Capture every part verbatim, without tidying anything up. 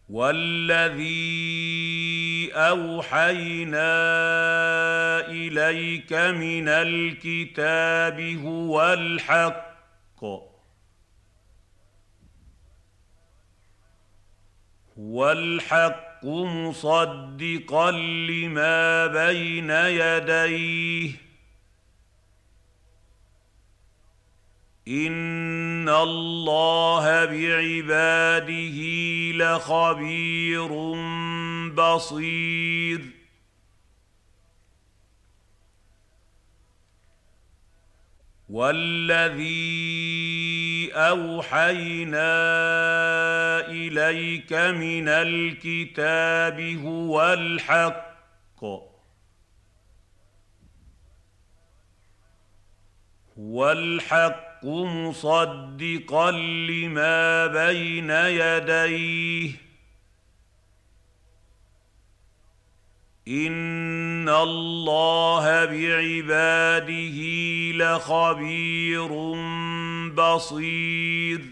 وَالَّذِي أَوْحَيْنَا إِلَيْكَ مِنَ الْكِتَابِ هُوَ الْحَقُّ هُوَ الْحَقُّ مُصَدِّقًا لِّمَا بَيْنَ يَدَيْهِ ۗ إِنَّ اللَّهَ بِعِبَادِهِ لَخَبِيرٌ بَصِيرٌ وَالَّذِي أَوْحَيْنَا إِلَيْكَ مِنَ الْكِتَابِ هُوَ الْحَقُّ هُوَ الْحَقُّ مُصَدِّقًا لِّمَا بَيْنَ يَدَيْهِ ۗ إِنَّ اللَّهَ بِعِبَادِهِ لَخَبِيرٌ بَصِيرٌ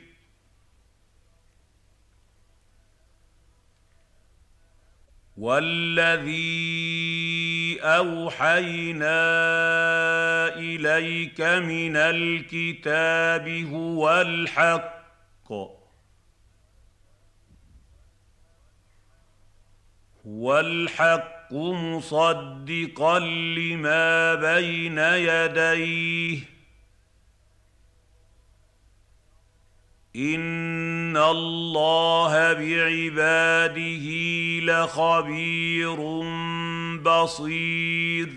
وَالَّذِي أَوْحَيْنَا إِلَيْكَ مِنَ الْكِتَابِ هُوَ الْحَقُّ هُوَ الْحَقُّ مُصَدِّقًا لِّمَا بَيْنَ يَدَيْهِ ۗ إِنَّ اللَّهَ بِعِبَادِهِ لَخَبِيرٌ بَصِيرٌ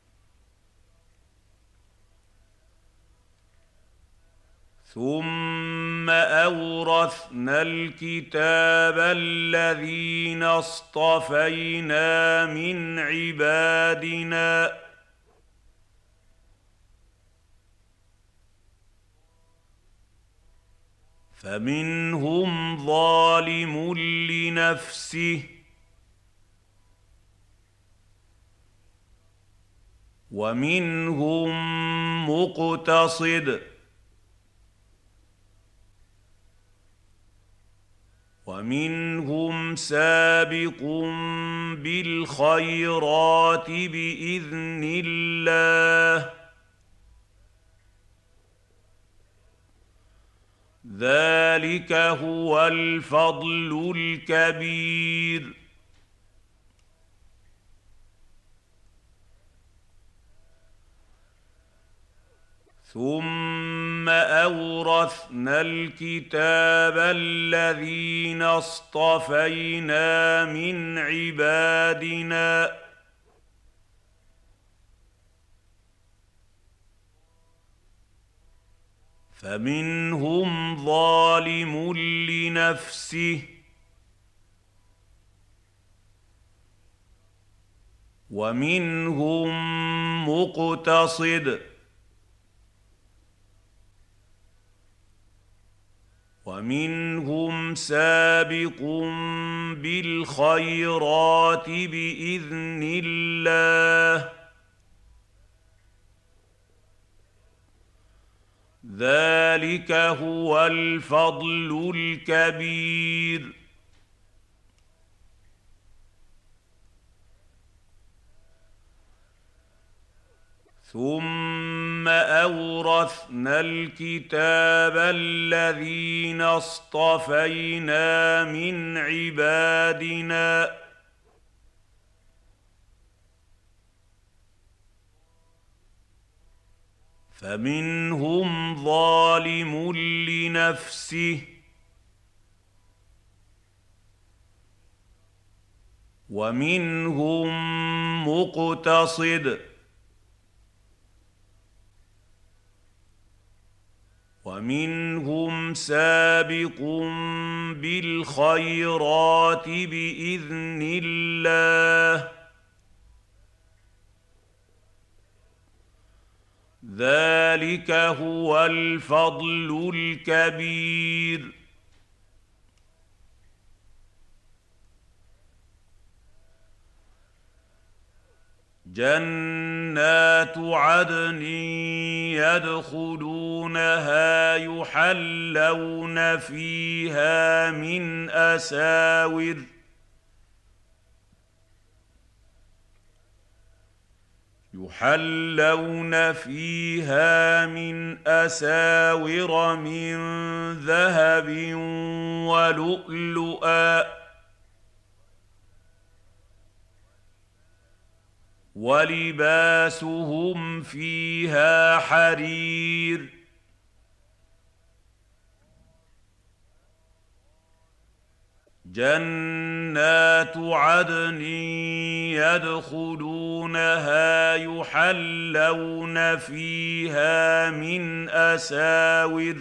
ثُمَّ أَوْرَثْنَا الْكِتَابَ الَّذِينَ اصْطَفَيْنَا مِنْ عِبَادِنَا ۖ فَمِنْهُمْ ظَالِمٌ لِّنَفْسِهِ وَمِنْهُم مُّقْتَصِدٌ وَمِنْهُمْ سَابِقٌ بِالْخَيْرَاتِ بِإِذْنِ اللَّهِ ۚ ذَٰلِكَ هُوَ الْفَضْلُ الْكَبِيرُ ثُمَّ أَوْرَثْنَا الْكِتَابَ الَّذِينَ اصْطَفَيْنَا مِنْ عِبَادِنَا ۖ فَمِنْهُمْ ظَالِمٌ لِّنَفْسِهِ وَمِنْهُم مُّقْتَصِدٌ وَمِنْهُمْ سَابِقٌ بِالْخَيْرَاتِ بِإِذْنِ اللَّهِ ۚ ذَٰلِكَ هُوَ الْفَضْلُ الْكَبِيرُ ثُمَّ أَوْرَثْنَا الْكِتَابَ الَّذِينَ اصْطَفَيْنَا مِنْ عِبَادِنَا ۖ فَمِنْهُمْ ظَالِمٌ لِّنَفْسِهِ وَمِنْهُم مُّقْتَصِدٌ وَمِنْهُمْ سَابِقٌ بِالْخَيْرَاتِ بِإِذْنِ اللَّهِ ۚ ذَٰلِكَ هُوَ الْفَضْلُ الْكَبِيرُ جَنَّاتِ جنات عدن يدخلونها يحلون فيها من أساور يحلون فيها من أساور من ذهب ولؤلؤا ولباسهم فيها حرير جنات عدن يدخلونها يحلون فيها من أساور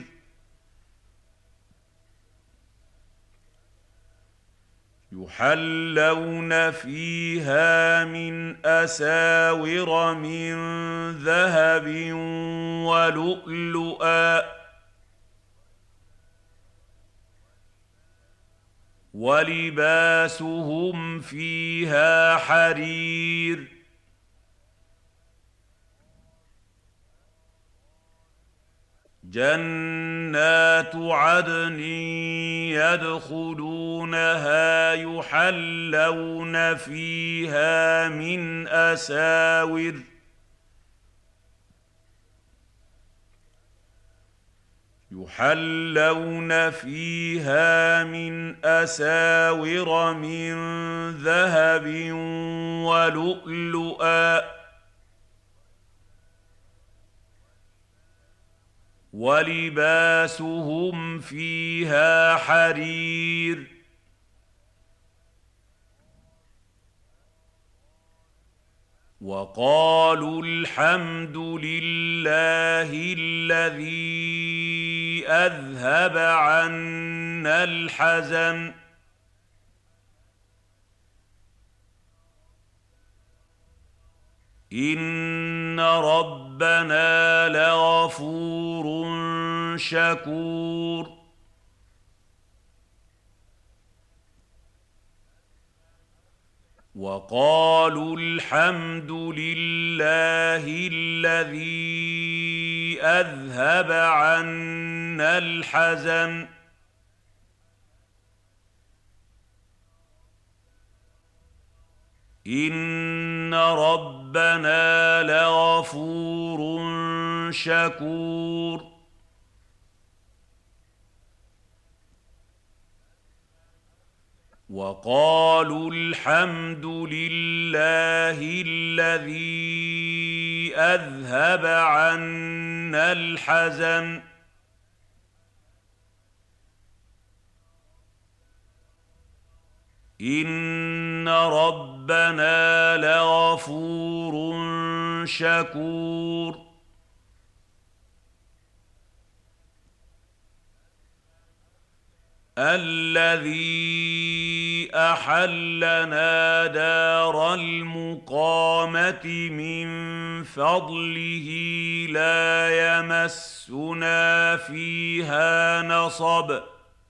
يحلون فيها من أساور من ذهب ولؤلؤا ولباسهم فيها حرير جنات عدن يدخلونها يحلون فيها من أساور يحلون فيها من أساور من ذهب ولؤلؤا ولباسهم فيها حرير وقالوا الحمد لله الذي أذهب عنا الحزن إن ربنا لغفور شكور وقالوا الحمد لله الذي أذهب عنا الحزن إن ربنا لغفور شكور وقالوا الحمد لله الذي أذهب عنا الحزن إن ربنا لغفور شكور الذي أحلنا دار المقامة من فضله لا يمسنا فيها نصب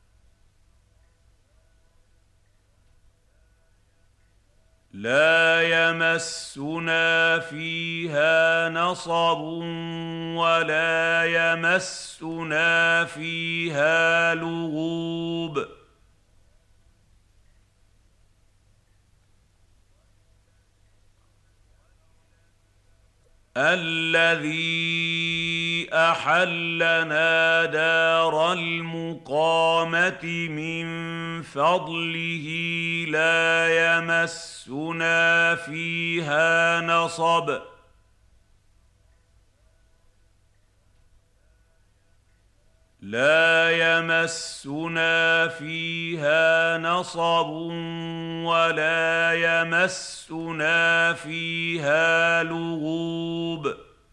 لا يمسنا فيها نصب ولا يمسنا فيها لغوب الذي أحلنا دار المقامة من فضله لا يمسنا فيها نصب لا يمسنا فيها نصب ولا يمسنا فيها لغوب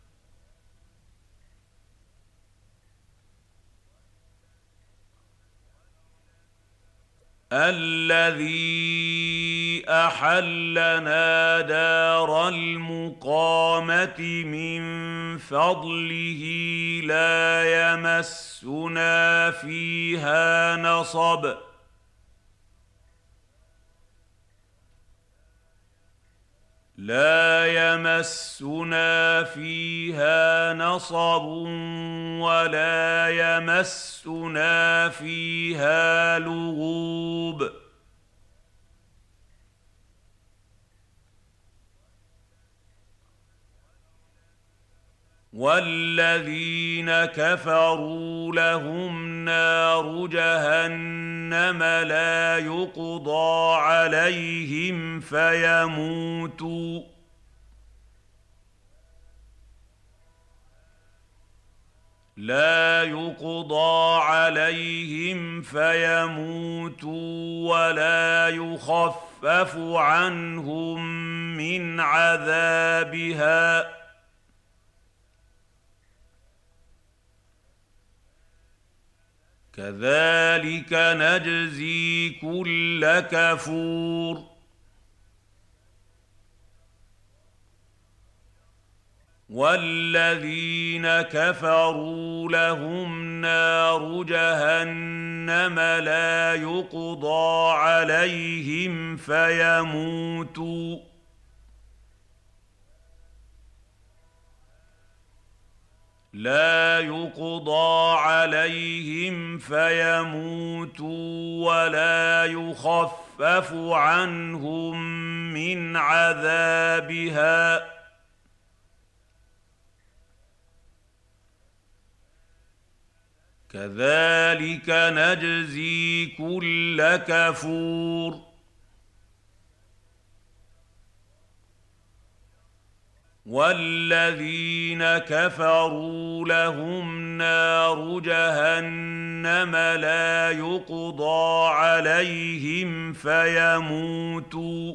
الذي أحلنا دار المقامة من فضله لا يمسنا فيها نصب لا يمسنا فيها نصب ولا يمسنا فيها لغوب. والذين كفروا لهم نار جهنم لا يقضى عليهم فيموتوا لا يقضى عليهم فيموتوا ولا يخفف عنهم من عذابها كذلك نجزي كل كفور. والذين كفروا لهم نار جهنم لا يقضى عليهم فيموتوا لا يقضى عليهم فيموتوا ولا يخفف عنهم من عذابها كذلك نجزي كل كفور. والذين كفروا لهم نار جهنم لا يقضى عليهم فيموتوا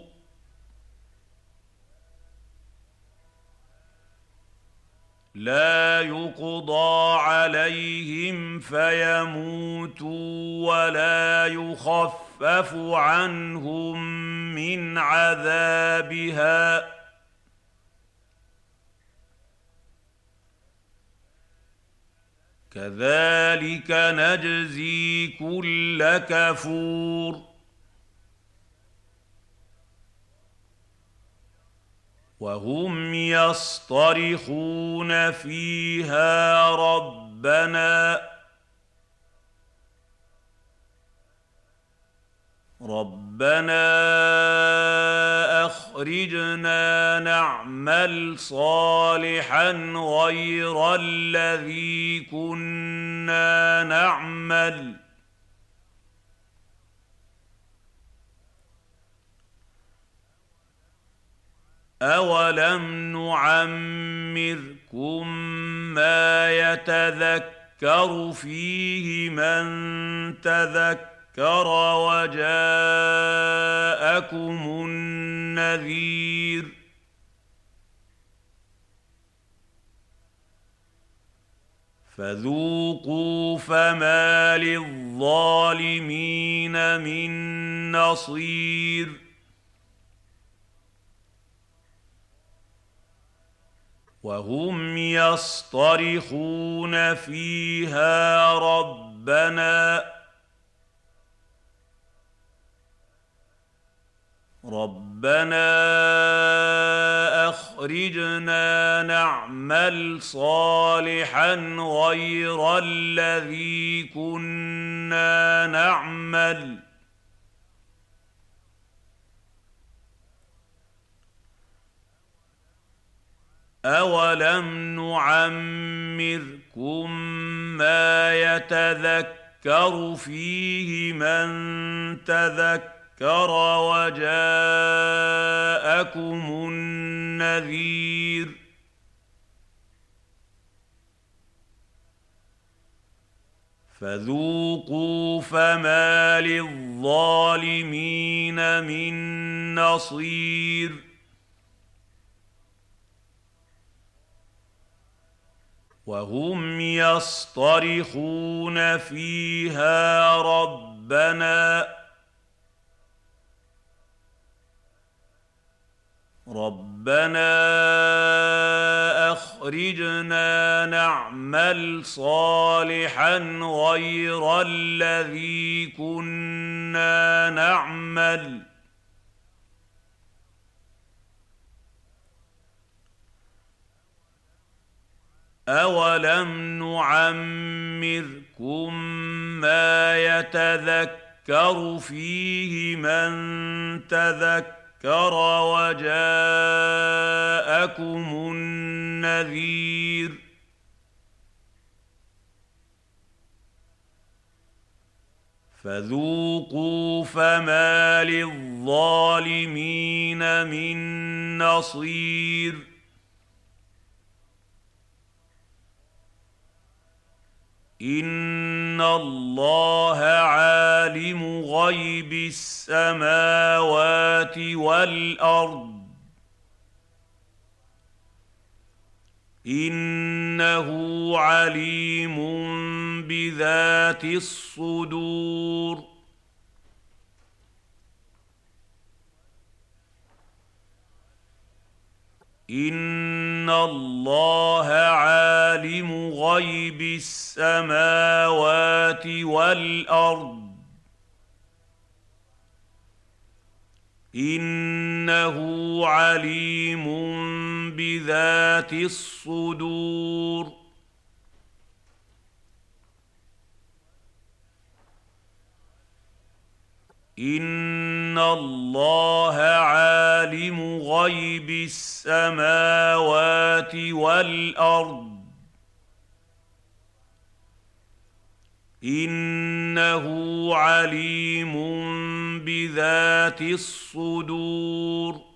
لا يقضى عليهم فيموتوا ولا يخفف عنهم من عذابها كذلك نجزي كل كفور. وهم يصطرخون فيها ربنا ربنا أخرجنا نعمل صالحا غير الذي كنا نعمل أولم نعمركم ما يتذكر فيه من تذكر وجاءكم النذير فذوقوا فما للظالمين من نصير. وهم يصطرخون فيها ربنا ربنا أخرجنا نعمل صالحا غير الذي كنا نعمل أولم نعمركم ما يتذكر فيه من تذكر وجاءكم النذير فذوقوا فما للظالمين من نصير. وهم يصطرخون فيها ربنا ربنا أخرجنا نعمل صالحا غير الذي كنا نعمل أَوَلَمْ نُعَمِّرْكُم مَّا يَتَذَكَّرُ فِيهِ مَن تَذَكَّرَ وَجَاءَكُمُ النَّذِيرُ ۖ فَذُوقُوا فَمَا لِلظَّالِمِينَ مِن نَّصِيرٍ إِنَّ اللَّهَ عَالِمُ غَيْبِ السَّمَاوَاتِ وَالْأَرْضِ ۚ إِنَّهُ عَلِيمٌ بِذَاتِ الصُّدُورِ إِنَّ اللَّهَ عَالِمُ غَيْبِ السَّمَاوَاتِ وَالْأَرْضِ ۚ إِنَّهُ عَلِيمٌ بِذَاتِ الصُّدُورِ إِنَّ اللَّهَ عَالِمُ غَيْبِ السَّمَاوَاتِ وَالْأَرْضِ ۚ إِنَّهُ عَلِيمٌ بِذَاتِ الصُّدُورِ